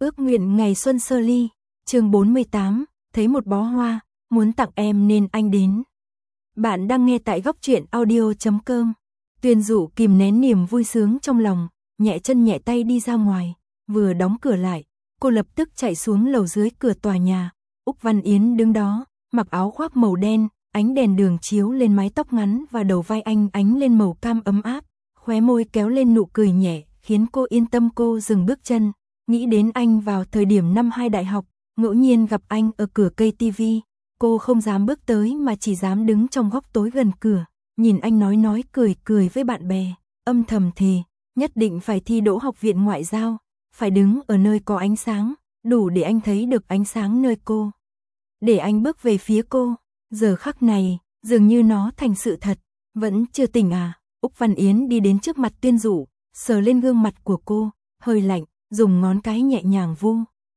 Ước nguyện ngày xuân sơ ly, chương 48, thấy một bó hoa, muốn tặng em nên anh đến. Bạn đang nghe tại góc truyện audio.com. Tuyên Dụ kìm nén niềm vui sướng trong lòng, nhẹ chân nhẹ tay đi ra ngoài, vừa đóng cửa lại, cô lập tức chạy xuống lầu dưới cửa tòa nhà. Úc Văn Yến đứng đó, mặc áo khoác màu đen, ánh đèn đường chiếu lên mái tóc ngắn và đầu vai anh ánh lên màu cam ấm áp, khóe môi kéo lên nụ cười nhẹ, khiến cô yên tâm. Cô dừng bước chân, nghĩ đến anh vào thời điểm năm 2 đại học, ngẫu nhiên gặp anh ở cửa cây tivi, cô không dám bước tới mà chỉ dám đứng trong góc tối gần cửa, nhìn anh nói cười với bạn bè, âm thầm thề, nhất định phải thi đỗ học viện ngoại giao, phải đứng ở nơi có ánh sáng, đủ để anh thấy được ánh sáng nơi cô. Để anh bước về phía cô, giờ khắc này, dường như nó thành sự thật, vẫn chưa tỉnh à? Úc Văn Yến đi đến trước mặt Tuyên Dụ, sờ lên gương mặt của cô, hơi lạnh, dùng ngón cái nhẹ nhàng vu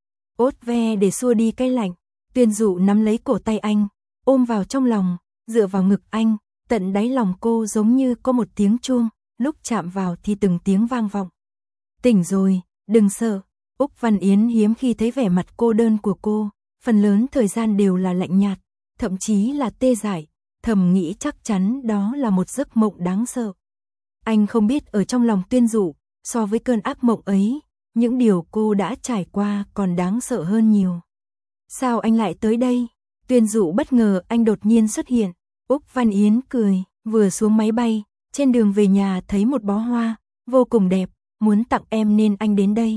ốt ve để xua đi cái lạnh. Tuyên Dụ nắm lấy cổ tay anh, ôm vào trong lòng, dựa vào ngực anh, tận đáy lòng cô giống như có một tiếng chuông, lúc chạm vào thì từng tiếng vang vọng. Tỉnh rồi, đừng sợ. Úc Văn Yến hiếm khi thấy vẻ mặt cô đơn của cô, phần lớn thời gian đều là lạnh nhạt, thậm chí là tê dại, thầm nghĩ chắc chắn đó là một giấc mộng đáng sợ. Anh không biết ở trong lòng Tuyên Dụ, so với cơn ác mộng ấy, những điều cô đã trải qua còn đáng sợ hơn nhiều. Sao anh lại tới đây? Tuyên Dụ bất ngờ anh đột nhiên xuất hiện. Úc Văn Yến cười, vừa xuống máy bay, trên đường về nhà thấy một bó hoa, vô cùng đẹp, muốn tặng em nên anh đến đây.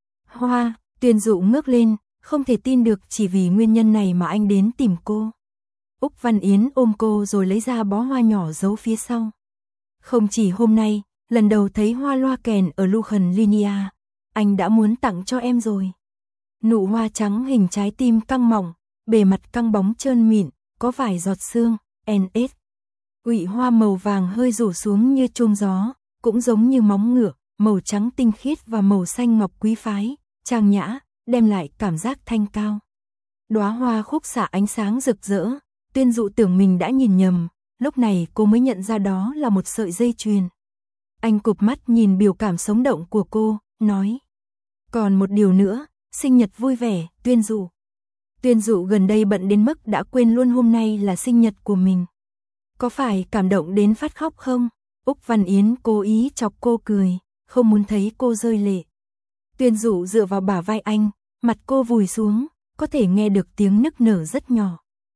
Hoa, Tuyên Dụ ngước lên, không thể tin được chỉ vì nguyên nhân này mà anh đến tìm cô. Úc Văn Yến ôm cô rồi lấy ra bó hoa nhỏ giấu phía sau. Không chỉ hôm nay, lần đầu thấy hoa loa kèn ở Lucan Linia, anh đã muốn tặng cho em rồi. Nụ hoa trắng hình trái tim căng mỏng, bề mặt căng bóng trơn mịn, có vài giọt sương, NS. Quỵ hoa màu vàng hơi rủ xuống như chuông gió, cũng giống như móng ngựa, màu trắng tinh khiết và màu xanh ngọc quý phái, trang nhã, đem lại cảm giác thanh cao. Đóa hoa khúc xạ ánh sáng rực rỡ, Tuyên Dụ tưởng mình đã nhìn nhầm, lúc này cô mới nhận ra đó là một sợi dây chuyền. Anh cụp mắt nhìn biểu cảm sống động của cô, nói: còn một điều nữa, sinh nhật vui vẻ, Tuyên Dụ. Tuyên Dụ gần đây bận đến mức đã quên luôn hôm nay là sinh nhật của mình. Có phải cảm động đến phát khóc không? Úc Văn Yến cố ý chọc cô cười, không muốn thấy cô rơi lệ. Tuyên Dụ dựa vào bả vai anh, mặt cô vùi xuống, có thể nghe được tiếng nức nở rất nhỏ.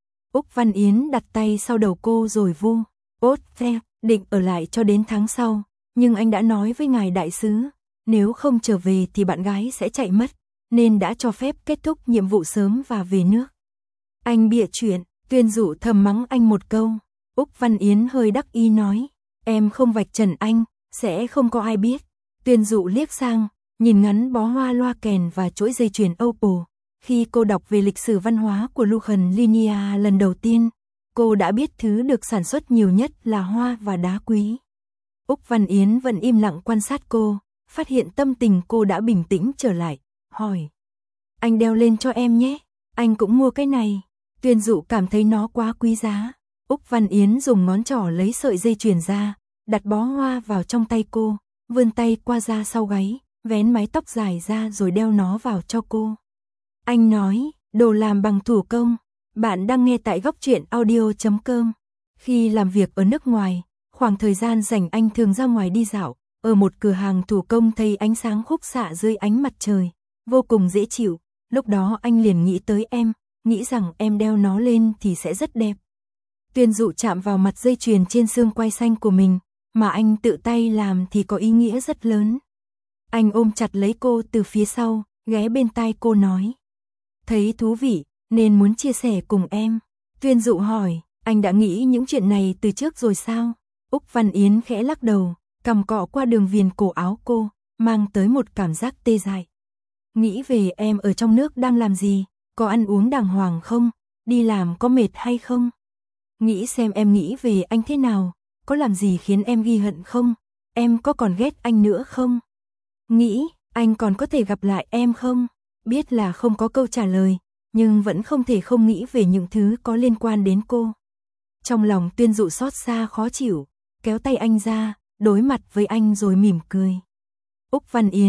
Úc Văn Yến đặt tay sau đầu cô rồi vu ốt ve, định ở lại cho đến tháng sau, nhưng anh đã nói với ngài đại sứ, nếu không trở về thì bạn gái sẽ chạy mất, nên đã cho phép kết thúc nhiệm vụ sớm và về nước. Anh bịa chuyện, Tuyên Dụ thầm mắng anh một câu. Úc Văn Yến hơi đắc ý nói, em không vạch trần anh, sẽ không có ai biết. Tuyên Dụ liếc sang, nhìn ngắn bó hoa loa kèn và chuỗi dây chuyền opal. Khi cô đọc về lịch sử văn hóa của Lucan Linia lần đầu tiên, cô đã biết thứ được sản xuất nhiều nhất là hoa và đá quý. Úc Văn Yến vẫn im lặng quan sát cô, phát hiện tâm tình cô đã bình tĩnh trở lại, hỏi: anh đeo lên cho em nhé, anh cũng mua cái này. Tuyên Dụ cảm thấy nó quá quý giá. Úc Văn Yến dùng ngón trỏ lấy sợi dây chuyền ra, đặt bó hoa vào trong tay cô, vươn tay qua da sau gáy, vén mái tóc dài ra rồi đeo nó vào cho cô. Anh nói, đồ làm bằng thủ công. Bạn đang nghe tại góc truyện audio.com. Khi làm việc ở nước ngoài, khoảng thời gian rảnh anh thường ra ngoài đi dạo, ở một cửa hàng thủ công thấy ánh sáng khúc xạ dưới ánh mặt trời, vô cùng dễ chịu. Lúc đó anh liền nghĩ tới em, nghĩ rằng em đeo nó lên thì sẽ rất đẹp. Tuyên Dụ chạm vào mặt dây chuyền trên xương quai xanh của mình, mà anh tự tay làm thì có ý nghĩa rất lớn. Anh ôm chặt lấy cô từ phía sau, ghé bên tai cô nói: thấy thú vị, nên muốn chia sẻ cùng em. Tuyên Dụ hỏi, anh đã nghĩ những chuyện này từ trước rồi sao? Úc Văn Yến khẽ lắc đầu, cằm cọ qua đường viền cổ áo cô, mang tới một cảm giác tê dại. Nghĩ về em ở trong nước đang làm gì, có ăn uống đàng hoàng không, đi làm có mệt hay không? Nghĩ xem em nghĩ về anh thế nào, có làm gì khiến em ghi hận không? Em có còn ghét anh nữa không? Nghĩ, anh còn có thể gặp lại em không? Biết là không có câu trả lời, nhưng vẫn không thể không nghĩ về những thứ có liên quan đến cô. Trong lòng Tuyên Dụ xót xa khó chịu, kéo tay anh ra, đối mặt với anh rồi mỉm cười. Úc Văn Yến,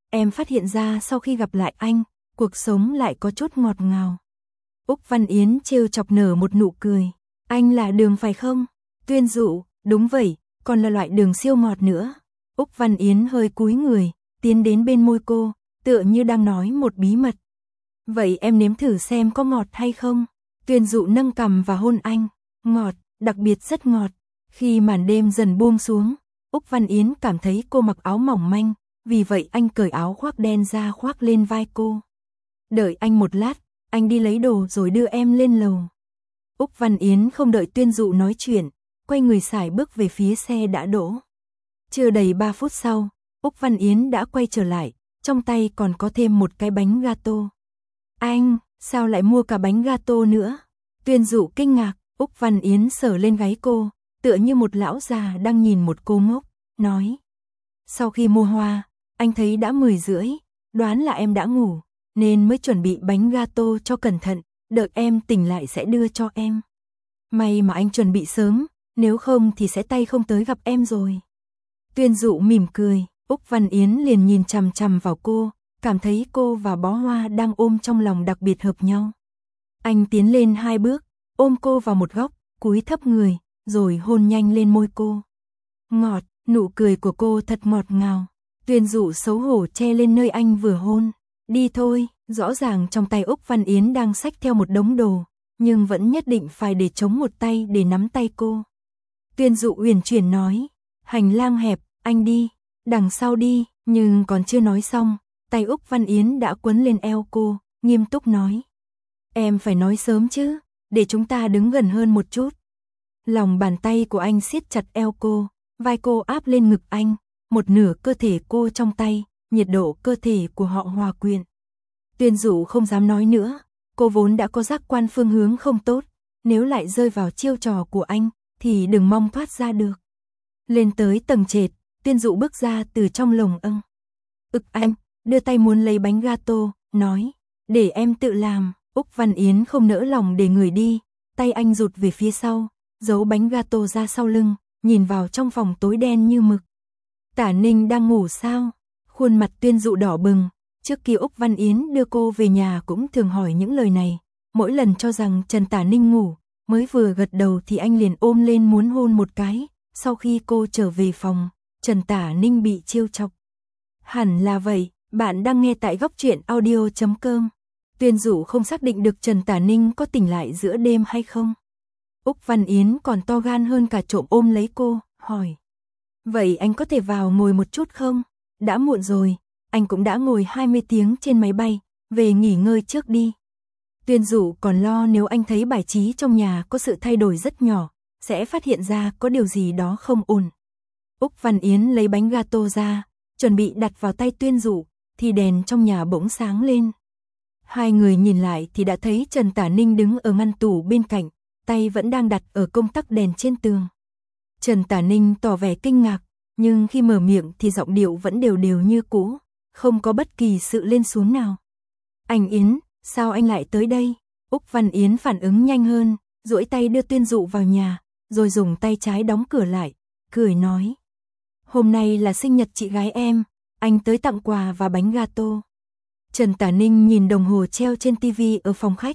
em phát hiện ra sau khi gặp lại anh, cuộc sống lại có chút ngọt ngào. Úc Văn Yến trêu chọc nở một nụ cười. Anh là đường phải không? Tuyên Dụ, đúng vậy, còn là loại đường siêu ngọt nữa. Úc Văn Yến hơi cúi người, tiến đến bên môi cô, tựa như đang nói một bí mật. Vậy em nếm thử xem có ngọt hay không? Tuyên Dụ nâng cằm và hôn anh. Ngọt, đặc biệt rất ngọt. Khi màn đêm dần buông xuống, Úc Văn Yến cảm thấy cô mặc áo mỏng manh, vì vậy anh cởi áo khoác đen ra khoác lên vai cô. Đợi anh một lát, anh đi lấy đồ rồi đưa em lên lầu. Úc Văn Yến không đợi Tuyên Dụ nói chuyện, quay người sải bước về phía xe đã đỗ. Chưa đầy 3 phút sau, Úc Văn Yến đã quay trở lại, trong tay còn có thêm một cái bánh gato. Anh, sao lại mua cả bánh gato nữa? Tuyên Dụ kinh ngạc, Úc Văn Yến sờ lên gáy cô, tựa như một lão già đang nhìn một cô ngốc, nói. Sau khi mua hoa, anh thấy đã 10 rưỡi, đoán là em đã ngủ, nên mới chuẩn bị bánh gato cho cẩn thận, đợi em tỉnh lại sẽ đưa cho em. May mà anh chuẩn bị sớm, nếu không thì sẽ tay không tới gặp em rồi. Tuyên Dụ mỉm cười, Úc Văn Yến liền nhìn chằm chằm vào cô, cảm thấy cô và bó hoa đang ôm trong lòng đặc biệt hợp nhau. Anh tiến lên 2 bước, ôm cô vào một góc, cúi thấp người, rồi hôn nhanh lên môi cô. Ngọt, nụ cười của cô thật ngọt ngào. Tuyên Dụ xấu hổ che lên nơi anh vừa hôn. Đi thôi, rõ ràng trong tay Úc Văn Yến đang xách theo một đống đồ, nhưng vẫn nhất định phải để chống một tay để nắm tay cô. Tuyên Dụ uyển chuyển nói, hành lang hẹp, anh đi, đằng sau đi, nhưng còn chưa nói xong, tay Úc Văn Yến đã quấn lên eo cô, nghiêm túc nói. Em phải nói sớm chứ, để chúng ta đứng gần hơn một chút. Lòng bàn tay của anh siết chặt eo cô, vai cô áp lên ngực anh, một nửa cơ thể cô trong tay, nhiệt độ cơ thể của họ hòa quyện. Tuyên Dụ không dám nói nữa, cô vốn đã có giác quan phương hướng không tốt, nếu lại rơi vào chiêu trò của anh, thì đừng mong thoát ra được. Lên tới tầng trệt, Tuyên Dụ bước ra từ trong lồng âng. Anh, đưa tay muốn lấy bánh gato, nói, để em tự làm. Úc Văn Yến không nỡ lòng để người đi, tay anh rụt về phía sau, giấu bánh gato ra sau lưng, nhìn vào trong phòng tối đen như mực. Tả Ninh đang ngủ sao? Khuôn mặt Tuyên Dụ đỏ bừng, trước kia Úc Văn Yến đưa cô về nhà cũng thường hỏi những lời này, mỗi lần cho rằng Trần Tả Ninh ngủ, mới vừa gật đầu thì anh liền ôm lên muốn hôn một cái, sau khi cô trở về phòng, Trần Tả Ninh bị trêu chọc. Hẳn là vậy, bạn đang nghe tại góc truyện audio.com. Tuyên Dụ không xác định được Trần Tả Ninh có tỉnh lại giữa đêm hay không. Úc Văn Yến còn to gan hơn cả trộm ôm lấy cô, hỏi. Vậy anh có thể vào ngồi một chút không? Đã muộn rồi, anh cũng đã ngồi 20 tiếng trên máy bay, về nghỉ ngơi trước đi. Tuyên Dụ còn lo nếu anh thấy bài trí trong nhà có sự thay đổi rất nhỏ, sẽ phát hiện ra có điều gì đó không ổn. Úc Văn Yến lấy bánh gato ra, chuẩn bị đặt vào tay Tuyên Dụ, thì đèn trong nhà bỗng sáng lên. Hai người nhìn lại thì đã thấy Trần Tả Ninh đứng ở ngăn tủ bên cạnh, tay vẫn đang đặt ở công tắc đèn trên tường. Trần Tả Ninh tỏ vẻ kinh ngạc, nhưng khi mở miệng thì giọng điệu vẫn đều đều như cũ, không có bất kỳ sự lên xuống nào. Anh Yến, sao anh lại tới đây? Úc Văn Yến phản ứng nhanh hơn, duỗi tay đưa Tuyên Dụ vào nhà, rồi dùng tay trái đóng cửa lại, cười nói. Hôm nay là sinh nhật chị gái em, anh tới tặng quà và bánh gato. Trần Tả Ninh nhìn đồng hồ treo trên tivi ở phòng khách,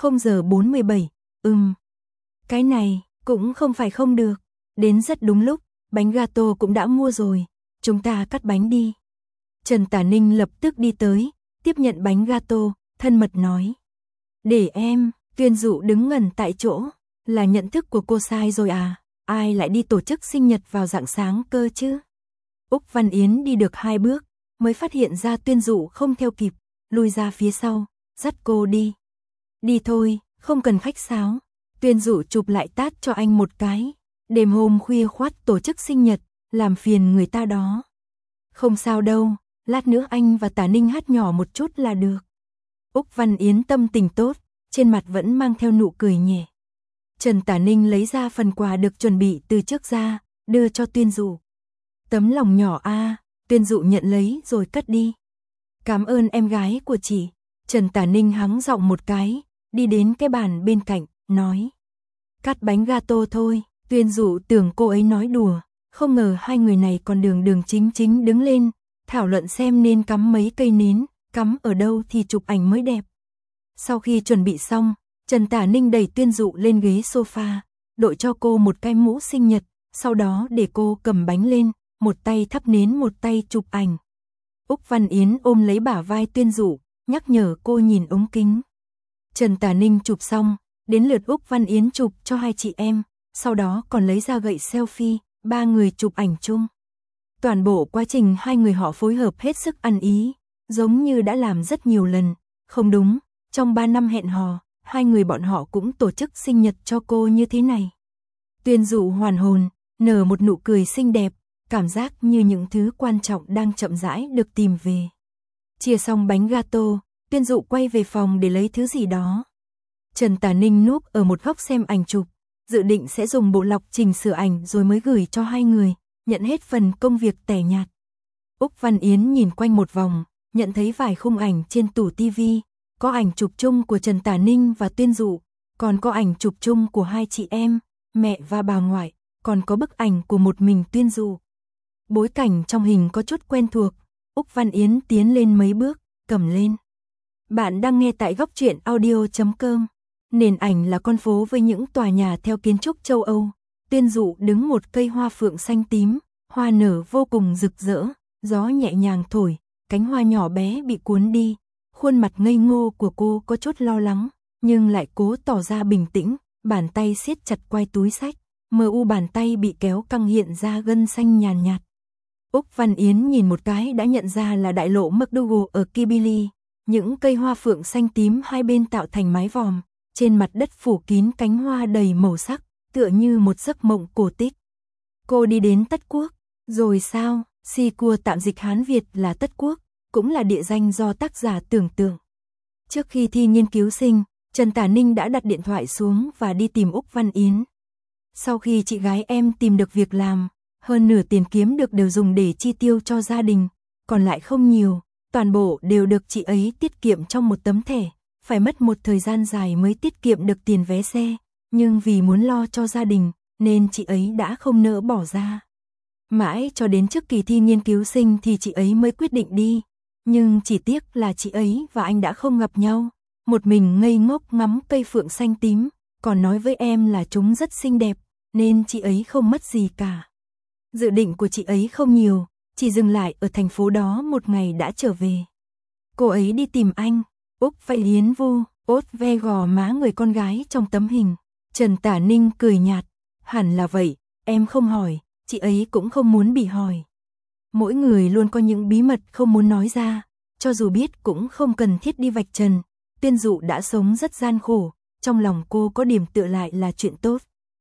0:47, cái này cũng không phải không được, đến rất đúng lúc, bánh gato cũng đã mua rồi, chúng ta cắt bánh đi. Trần Tả Ninh lập tức đi tới, tiếp nhận bánh gato, thân mật nói. Để em. Tuyên Dụ đứng ngẩn tại chỗ, là nhận thức của cô sai rồi à, ai lại đi tổ chức sinh nhật vào rạng sáng cơ chứ. Úc Văn Yến đi được 2 bước, mới phát hiện ra Tuyên Dụ không theo kịp, lùi ra phía sau, dắt cô đi. Đi thôi, không cần khách sáo. Tuyên Dụ chụp lại tát cho anh một cái. Đêm hôm khuya khoắt tổ chức sinh nhật, làm phiền người ta đó. Không sao đâu, lát nữa anh và Tả Ninh hát nhỏ một chút là được. Úc Văn Yến tâm tình tốt, trên mặt vẫn mang theo nụ cười nhẹ. Trần Tả Ninh lấy ra phần quà được chuẩn bị từ trước ra, đưa cho Tuyên Dụ. Tấm lòng nhỏ a. Tuyên Dụ nhận lấy rồi cất đi. Cảm ơn em gái của chị. Trần Tả Ninh hắng giọng một cái, đi đến cái bàn bên cạnh, nói. Cắt bánh gato thôi. Tuyên Dụ tưởng cô ấy nói đùa, không ngờ hai người này còn đường đường chính chính đứng lên, thảo luận xem nên cắm mấy cây nến, cắm ở đâu thì chụp ảnh mới đẹp. Sau khi chuẩn bị xong, Trần Tả Ninh đẩy Tuyên Dụ lên ghế sofa, đội cho cô một cái mũ sinh nhật, sau đó để cô cầm bánh lên, một tay thắp nến một tay chụp ảnh. Úc Văn Yến ôm lấy bả vai Tuyên Dụ, nhắc nhở cô nhìn ống kính. Trần Tả Ninh chụp xong, đến lượt Úc Văn Yến chụp cho hai chị em, sau đó còn lấy ra gậy selfie, ba người chụp ảnh chung. Toàn bộ quá trình hai người họ phối hợp hết sức ăn ý, giống như đã làm rất nhiều lần. Không đúng, trong 3 năm hẹn hò, hai người bọn họ cũng tổ chức sinh nhật cho cô như thế này. Tuyên Dụ hoàn hồn, nở một nụ cười xinh đẹp, cảm giác như những thứ quan trọng đang chậm rãi được tìm về. Chia xong bánh gato, Tuyên Dụ quay về phòng để lấy thứ gì đó. Trần Tả Ninh núp ở một góc xem ảnh chụp, dự định sẽ dùng bộ lọc chỉnh sửa ảnh rồi mới gửi cho hai người, nhận hết phần công việc tẻ nhạt. Úc Văn Yến nhìn quanh một vòng, nhận thấy vài khung ảnh trên tủ tivi, có ảnh chụp chung của Trần Tả Ninh và Tuyên Dụ, còn có ảnh chụp chung của hai chị em, mẹ và bà ngoại, còn có bức ảnh của một mình Tuyên Dụ. Bối cảnh trong hình có chút quen thuộc, Úc Văn Yến tiến lên mấy bước, cầm lên. Bạn đang nghe tại góc truyện audio.com. Nền ảnh là con phố với những tòa nhà theo kiến trúc châu Âu. Tuyên Dụ đứng một cây hoa phượng xanh tím, hoa nở vô cùng rực rỡ, gió nhẹ nhàng thổi, cánh hoa nhỏ bé bị cuốn đi. Khuôn mặt ngây ngô của cô có chút lo lắng, nhưng lại cố tỏ ra bình tĩnh, bàn tay siết chặt quai túi xách, mờ u bàn tay bị kéo căng hiện ra gân xanh nhàn nhạt. Úc Văn Yến nhìn một cái đã nhận ra là đại lộ McDougal ở Kibili, những cây hoa phượng xanh tím hai bên tạo thành mái vòm, trên mặt đất phủ kín cánh hoa đầy màu sắc, tựa như một giấc mộng cổ tích. Cô đi đến Tất Quốc, rồi sao? Si cua tạm dịch Hán Việt là Tất Quốc, cũng là địa danh do tác giả tưởng tượng. Trước khi thi nghiên cứu sinh, Trần Tả Ninh đã đặt điện thoại xuống và đi tìm Úc Văn Yến. Sau khi chị gái em tìm được việc làm, hơn nửa tiền kiếm được đều dùng để chi tiêu cho gia đình, còn lại không nhiều, toàn bộ đều được chị ấy tiết kiệm trong một tấm thẻ, phải mất một thời gian dài mới tiết kiệm được tiền vé xe, nhưng vì muốn lo cho gia đình, nên chị ấy đã không nỡ bỏ ra. Mãi cho đến trước kỳ thi nghiên cứu sinh thì chị ấy mới quyết định đi, nhưng chỉ tiếc là chị ấy và anh đã không gặp nhau, một mình ngây ngốc ngắm cây phượng xanh tím, còn nói với em là chúng rất xinh đẹp, nên chị ấy không mất gì cả. Dự định của chị ấy không nhiều, chỉ dừng lại ở thành phố đó một ngày đã trở về. Cô ấy đi tìm anh. Úc Văn Yến vu ốt ve gò má người con gái trong tấm hình. Trần Tả Ninh cười nhạt, hẳn là vậy, em không hỏi, chị ấy cũng không muốn bị hỏi. Mỗi người luôn có những bí mật không muốn nói ra, cho dù biết cũng không cần thiết đi vạch trần. Tuyên Dụ đã sống rất gian khổ, trong lòng cô có điểm tựa lại là chuyện tốt.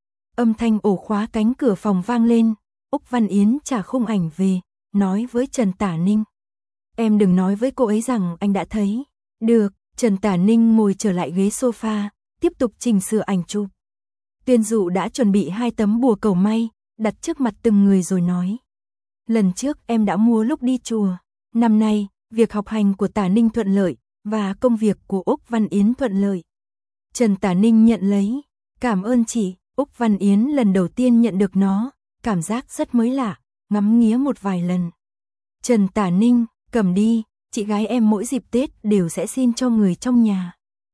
Âm thanh ổ khóa cánh cửa phòng vang lên, Úc Văn Yến trả khung ảnh về, nói với Trần Tả Ninh. Em đừng nói với cô ấy rằng anh đã thấy. Được, Trần Tả Ninh ngồi trở lại ghế sofa, tiếp tục chỉnh sửa ảnh chụp. Tuyên Dụ đã chuẩn bị 2 tấm bùa cầu may, đặt trước mặt từng người rồi nói. Lần trước em đã mua lúc đi chùa, năm nay, việc học hành của Tả Ninh thuận lợi, và công việc của Úc Văn Yến thuận lợi. Trần Tả Ninh nhận lấy, cảm ơn chị. Úc Văn Yến lần đầu tiên nhận được nó, cảm giác rất mới lạ, ngắm nghía một vài lần. Trần Tả Ninh, cầm đi, chị gái em mỗi dịp Tết đều sẽ xin cho người trong nhà.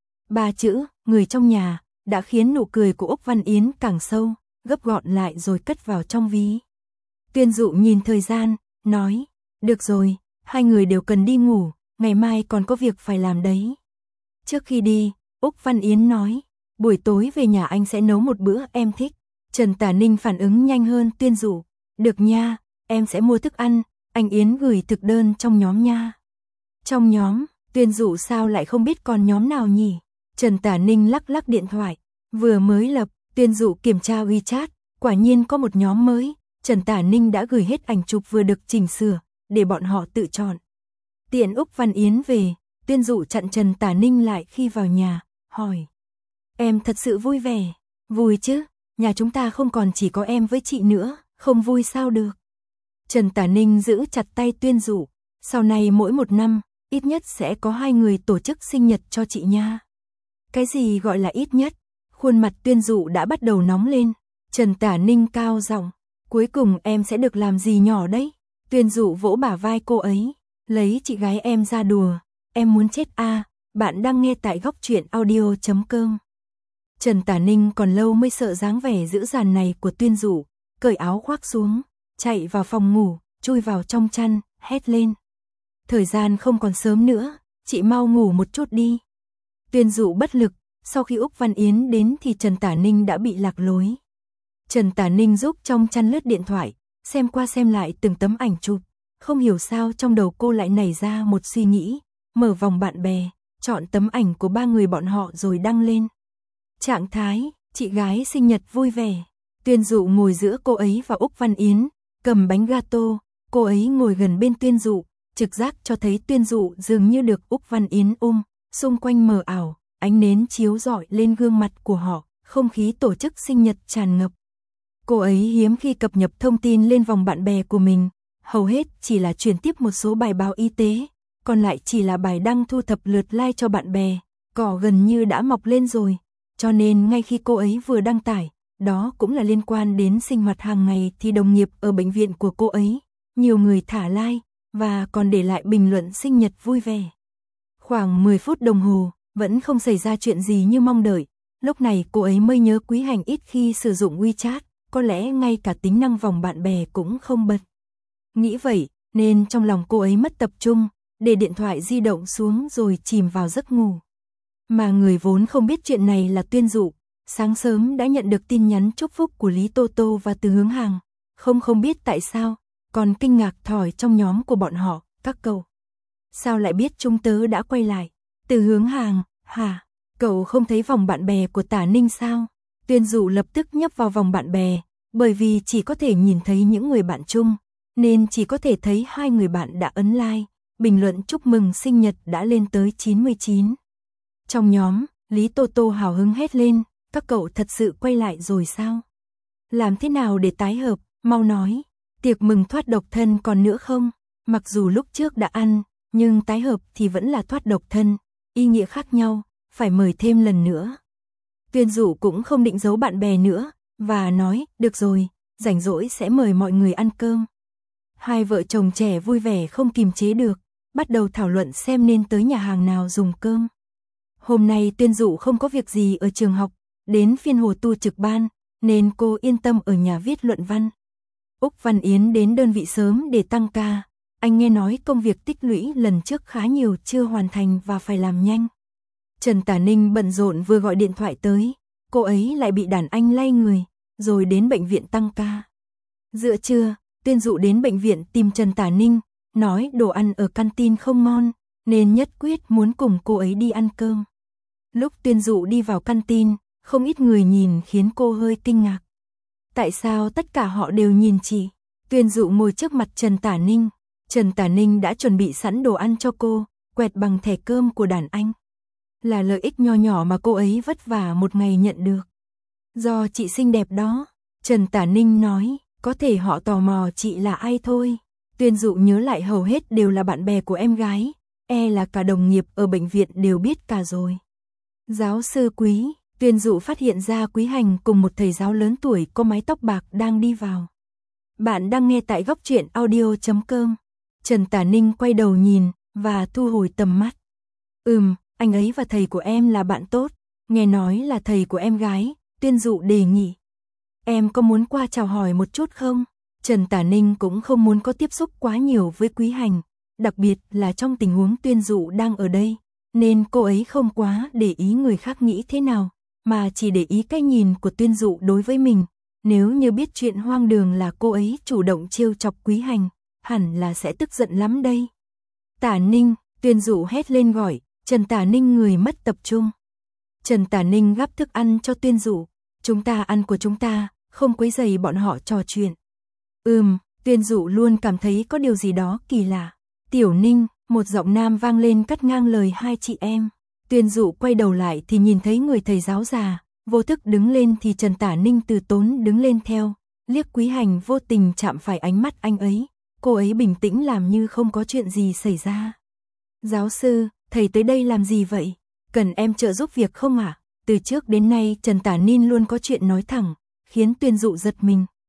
3 chữ, người trong nhà, đã khiến nụ cười của Úc Văn Yến càng sâu, gấp gọn lại rồi cất vào trong ví. Tuyên Dụ nhìn thời gian, nói, được rồi, hai người đều cần đi ngủ, ngày mai còn có việc phải làm đấy. Trước khi đi, Úc Văn Yến nói, buổi tối về nhà anh sẽ nấu một bữa em thích. Trần Tả Ninh phản ứng nhanh hơn Tuyên Dụ, được nha, em sẽ mua thức ăn, anh Yến gửi thực đơn trong nhóm nha. Trong nhóm, Tuyên Dụ sao lại không biết còn nhóm nào nhỉ? Trần Tả Ninh lắc lắc điện thoại, vừa mới lập, Tuyên Dụ kiểm tra WeChat, quả nhiên có một nhóm mới, Trần Tả Ninh đã gửi hết ảnh chụp vừa được chỉnh sửa, để bọn họ tự chọn. Tiện Úc Văn Yến về, Tuyên Dụ chặn Trần Tả Ninh lại khi vào nhà, hỏi. Em thật sự vui vẻ, vui chứ, nhà chúng ta không còn chỉ có em với chị nữa, không vui sao được. Trần Tả Ninh giữ chặt tay Tuyên Dụ, sau này mỗi 1 năm, ít nhất sẽ có 2 người tổ chức sinh nhật cho chị nha. Cái gì gọi là ít nhất? Khuôn mặt Tuyên Dụ đã bắt đầu nóng lên. Trần Tả Ninh cao giọng, cuối cùng em sẽ được làm gì nhỏ đấy? Tuyên Dụ vỗ bả vai cô ấy, lấy chị gái em ra đùa, em muốn chết à, bạn đang nghe tại góc truyện audio.com. Trần Tả Ninh còn lâu mới sợ dáng vẻ dữ dằn này của Tuyên Dụ, cởi áo khoác xuống, chạy vào phòng ngủ, chui vào trong chăn, hét lên. Thời gian không còn sớm nữa, chị mau ngủ một chút đi. Tuyên Dụ bất lực, sau khi Úc Văn Yến đến thì Trần Tả Ninh đã bị lạc lối. Trần Tả Ninh giúp trong chăn lướt điện thoại, xem qua xem lại từng tấm ảnh chụp, không hiểu sao trong đầu cô lại nảy ra một suy nghĩ, mở vòng bạn bè, chọn tấm ảnh của 3 người bọn họ rồi đăng lên. Trạng thái, chị gái sinh nhật vui vẻ. Tuyên Dụ ngồi giữa cô ấy và Úc Văn Yến, cầm bánh gato, cô ấy ngồi gần bên Tuyên Dụ, trực giác cho thấy Tuyên Dụ dường như được Úc Văn Yến xung quanh mờ ảo, ánh nến chiếu rọi lên gương mặt của họ, không khí tổ chức sinh nhật tràn ngập. Cô ấy hiếm khi cập nhật thông tin lên vòng bạn bè của mình, hầu hết chỉ là chuyển tiếp một số bài báo y tế, còn lại chỉ là bài đăng thu thập lượt like cho bạn bè, cỏ gần như đã mọc lên rồi, cho nên ngay khi cô ấy vừa đăng tải, đó cũng là liên quan đến sinh hoạt hàng ngày thì đồng nghiệp ở bệnh viện của cô ấy, nhiều người thả like, và còn để lại bình luận sinh nhật vui vẻ. Khoảng 10 phút đồng hồ, vẫn không xảy ra chuyện gì như mong đợi, lúc này cô ấy mới nhớ Quý Hành ít khi sử dụng WeChat, có lẽ ngay cả tính năng vòng bạn bè cũng không bật. Nghĩ vậy, nên trong lòng cô ấy mất tập trung, để điện thoại di động xuống rồi chìm vào giấc ngủ. Mà người vốn không biết chuyện này là Tuyên Dụ, sáng sớm đã nhận được tin nhắn chúc phúc của Lý Tô Tô và Từ Hướng Hàng, không biết tại sao, còn kinh ngạc thỏi trong nhóm của bọn họ, các cậu. Sao lại biết chúng tớ đã quay lại? Từ Hướng Hàng, hả? Cậu không thấy vòng bạn bè của Tả Ninh sao? Tuyên Dụ lập tức nhấp vào vòng bạn bè, bởi vì chỉ có thể nhìn thấy những người bạn chung, nên chỉ có thể thấy 2 người bạn đã ấn like, bình luận chúc mừng sinh nhật đã lên tới 99. Trong nhóm, Lý Tô Tô hào hứng hét lên, các cậu thật sự quay lại rồi sao? Làm thế nào để tái hợp, mau nói, tiệc mừng thoát độc thân còn nữa không? Mặc dù lúc trước đã ăn, nhưng tái hợp thì vẫn là thoát độc thân, ý nghĩa khác nhau, phải mời thêm lần nữa. Tuyên Dụ cũng không định giấu bạn bè nữa, và nói, được rồi, rảnh rỗi sẽ mời mọi người ăn cơm. Hai vợ chồng trẻ vui vẻ không kìm chế được, bắt đầu thảo luận xem nên tới nhà hàng nào dùng cơm. Hôm nay Tuyên Dụ không có việc gì ở trường học, đến phiên Hồ Tu trực ban, nên cô yên tâm ở nhà viết luận văn. Úc Văn Yến đến đơn vị sớm để tăng ca, anh nghe nói công việc tích lũy lần trước khá nhiều chưa hoàn thành và phải làm nhanh. Trần Tả Ninh bận rộn vừa gọi điện thoại tới, cô ấy lại bị đàn anh lay người, rồi đến bệnh viện tăng ca. Giữa trưa, Tuyên Dụ đến bệnh viện tìm Trần Tả Ninh, nói đồ ăn ở canteen không ngon, nên nhất quyết muốn cùng cô ấy đi ăn cơm. Lúc Tuyên Dụ đi vào canteen, không ít người nhìn khiến cô hơi kinh ngạc. Tại sao tất cả họ đều nhìn chị? Tuyên Dụ ngồi trước mặt Trần Tả Ninh. Trần Tả Ninh đã chuẩn bị sẵn đồ ăn cho cô, quẹt bằng thẻ cơm của đàn anh. Là lợi ích nho nhỏ mà cô ấy vất vả một ngày nhận được. Do chị xinh đẹp đó, Trần Tả Ninh nói, có thể họ tò mò chị là ai thôi. Tuyên Dụ nhớ lại hầu hết đều là bạn bè của em gái, là cả đồng nghiệp ở bệnh viện đều biết cả rồi. Giáo sư Quý, Tuyên Dụ phát hiện ra Quý Hành cùng một thầy giáo lớn tuổi có mái tóc bạc đang đi vào. Bạn đang nghe tại góc truyện audio.com. Trần Tả Ninh quay đầu nhìn, và thu hồi tầm mắt. Anh ấy và thầy của em là bạn tốt, nghe nói là thầy của em gái, Tuyên Dụ đề nghị. Em có muốn qua chào hỏi một chút không? Trần Tả Ninh cũng không muốn có tiếp xúc quá nhiều với Quý Hành, đặc biệt là trong tình huống Tuyên Dụ đang ở đây, nên cô ấy không quá để ý người khác nghĩ thế nào, mà chỉ để ý cái nhìn của Tuyên Dụ đối với mình. Nếu như biết chuyện hoang đường là cô ấy chủ động trêu chọc Quý Hành, hẳn là sẽ tức giận lắm đây. Tả Ninh, Tuyên Dụ hét lên gọi, Trần Tả Ninh người mất tập trung. Trần Tả Ninh gắp thức ăn cho Tuyên Dụ, chúng ta ăn của chúng ta, không quấy rầy bọn họ trò chuyện. Tuyên Dụ luôn cảm thấy có điều gì đó kỳ lạ. Tiểu Ninh, một giọng nam vang lên cắt ngang lời hai chị em. Tuyên Dụ quay đầu lại thì nhìn thấy người thầy giáo già, vô thức đứng lên thì Trần Tả Ninh từ tốn đứng lên theo, liếc Quý Hành vô tình chạm phải ánh mắt anh ấy, cô ấy bình tĩnh làm như không có chuyện gì xảy ra. Giáo sư, thầy tới đây làm gì vậy? Cần em trợ giúp việc không ạ? Từ trước đến nay Trần Tả Ninh luôn có chuyện nói thẳng, khiến Tuyên Dụ giật mình.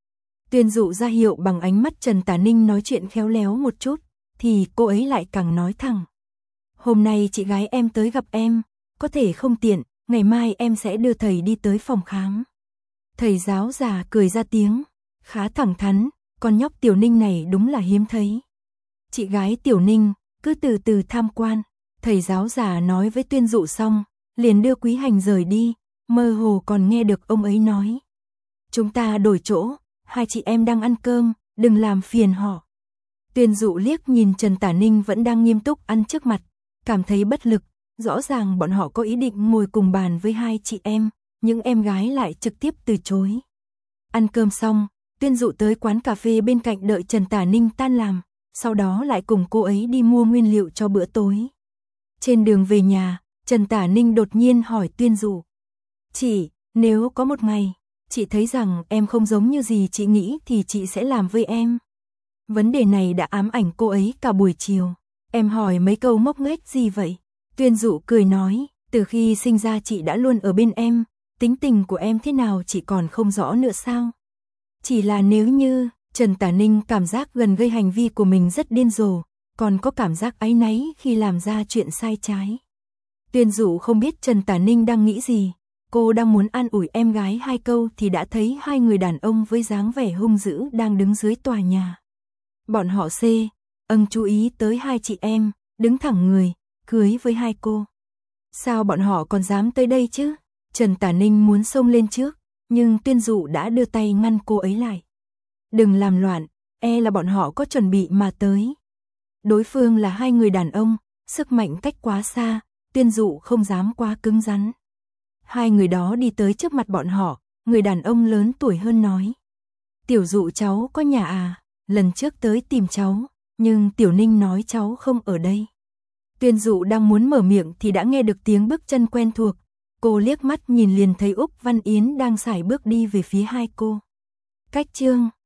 Tuyên Dụ ra hiệu bằng ánh mắt Trần Tả Ninh nói chuyện khéo léo một chút, thì cô ấy lại càng nói thẳng. Hôm nay chị gái em tới gặp em, có thể không tiện, ngày mai em sẽ đưa thầy đi tới phòng khám. Thầy giáo già cười ra tiếng, khá thẳng thắn, con nhóc Tiểu Ninh này đúng là hiếm thấy. Chị gái Tiểu Ninh, cứ từ từ tham quan, thầy giáo già nói với Tuyên Dụ xong, liền đưa Quý Hành rời đi, mơ hồ còn nghe được ông ấy nói. Chúng ta đổi chỗ, hai chị em đang ăn cơm, đừng làm phiền họ. Tuyên Dụ liếc nhìn Trần Tả Ninh vẫn đang nghiêm túc ăn trước mặt, cảm thấy bất lực, rõ ràng bọn họ có ý định ngồi cùng bàn với hai chị em, nhưng em gái lại trực tiếp từ chối. Ăn cơm xong, Tuyên Dụ tới quán cà phê bên cạnh đợi Trần Tả Ninh tan làm, sau đó lại cùng cô ấy đi mua nguyên liệu cho bữa tối. Trên đường về nhà, Trần Tả Ninh đột nhiên hỏi Tuyên Dụ. Chị, nếu có một ngày, chị thấy rằng em không giống như gì chị nghĩ thì chị sẽ làm với em. Vấn đề này đã ám ảnh cô ấy cả buổi chiều. Em hỏi mấy câu ngốc nghếch gì vậy? Tuyên Dụ cười nói, từ khi sinh ra chị đã luôn ở bên em, tính tình của em thế nào chị còn không rõ nữa sao? Chỉ là nếu như, Trần Tả Ninh cảm giác gần gây hành vi của mình rất điên rồ, còn có cảm giác áy náy khi làm ra chuyện sai trái. Tuyên Dụ không biết Trần Tả Ninh đang nghĩ gì, cô đang muốn an ủi em gái hai câu thì đã thấy hai người đàn ông với dáng vẻ hung dữ đang đứng dưới tòa nhà. Bọn họ chú ý tới hai chị em, đứng thẳng người, cưới với hai cô. Sao bọn họ còn dám tới đây chứ? Trần Tả Ninh muốn xông lên trước, nhưng Tuyên Dụ đã đưa tay ngăn cô ấy lại. Đừng làm loạn, là bọn họ có chuẩn bị mà tới. Đối phương là hai người đàn ông, sức mạnh cách quá xa, Tuyên Dụ không dám quá cứng rắn. Hai người đó đi tới trước mặt bọn họ, người đàn ông lớn tuổi hơn nói. Tiểu Dụ cháu có nhà à? Lần trước tới tìm cháu, nhưng Tiểu Ninh nói cháu không ở đây. Tuyên Dụ đang muốn mở miệng thì đã nghe được tiếng bước chân quen thuộc. Cô liếc mắt nhìn liền thấy Úc Văn Yến đang sải bước đi về phía hai cô. Cách chương